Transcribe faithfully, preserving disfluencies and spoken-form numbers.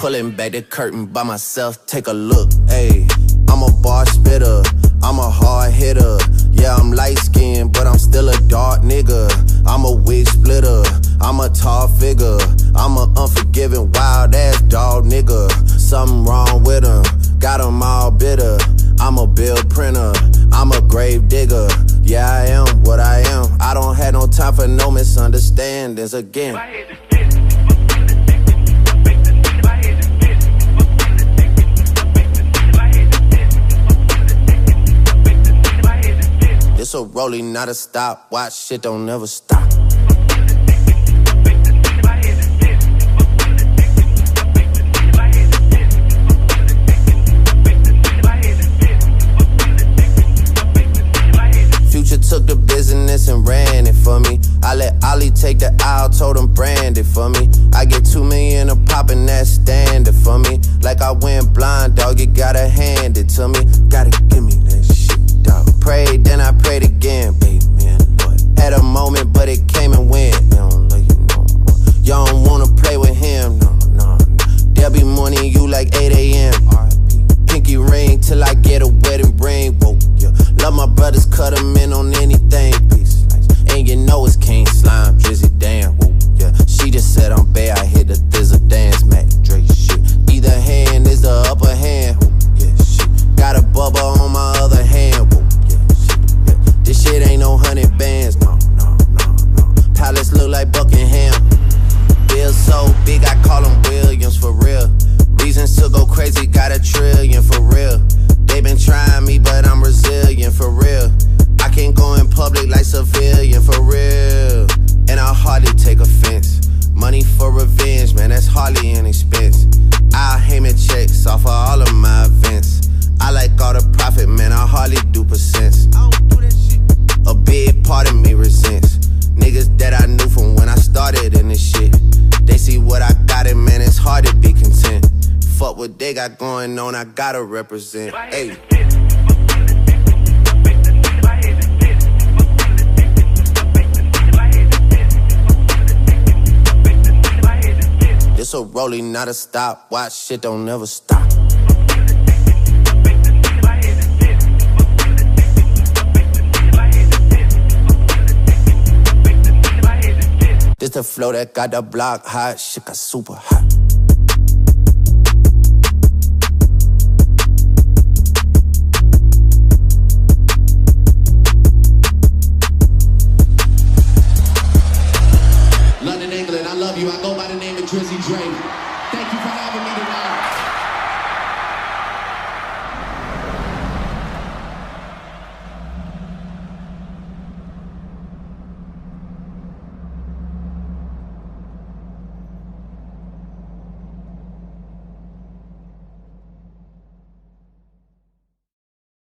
Pulling back the curtain by myself, take a look. Ayy, I'm a bar spitter, I'm a hard hitter. Yeah, I'm light skinned, but I'm still a dark nigga. I'm a wig splitter, I'm a tall figure. I'm a unforgiving, wild ass dog nigga. Something wrong with him, got him all bitter. I'm a bill printer, I'm a grave digger. Yeah, I am what I am. I don't have no time for no misunderstandings again. It's a rolling, not a stop. Watch shit don't never stop. Future took the business and ran it for me. I let Ollie take the aisle, told him brand it for me. I get two million a pop and that's standard for me. Like I went blind, dog, you gotta hand it to me. Gotta give me that shit, dog. Prayed, then I prayed again, baby, man, Lord. Had a moment, but it came and went. They don't like you no more. Y'all don't wanna play with him, no, no, no. There'll be morning you like eight A M Pinky ring till I get a wedding ring, whoa, yeah. Love my brothers, cut them in on anything, peace. And you know it's King Slime, Drizzy, damn, whoa, yeah. She just said I'm bad, I hit the thizzle dance, Mac Dre, shit. Either hand is the upper hand, whoa, yeah, shit. Got a bubble on my other hand, whoa, yeah, shit, yeah. This shit ain't no hundred bands, no, no, no, no. Palace look like Buckingham. Bill so big, I call him Williams for real. Reasons to go crazy, got a trillion for real. They been trying me, but I'm resilient for real. I can't go in public like civilian for real. And I hardly take offense. Money for revenge, man, that's hardly an expense. I'll Heyman checks off of all of my events. I like all the profit, man, I hardly do percents. I don't do that shit. A big part of me resents niggas that I knew from when I started in this shit. They see what I got and man, it's hard to be content. Fuck what they got going on, I gotta represent. Hey. It's a rolling, not a stop. Watch shit don't never stop. This the flow that got the block hot. Shit got super hot. London, England, I love you. I go by the name of Drizzy Drake. Thank you for having me.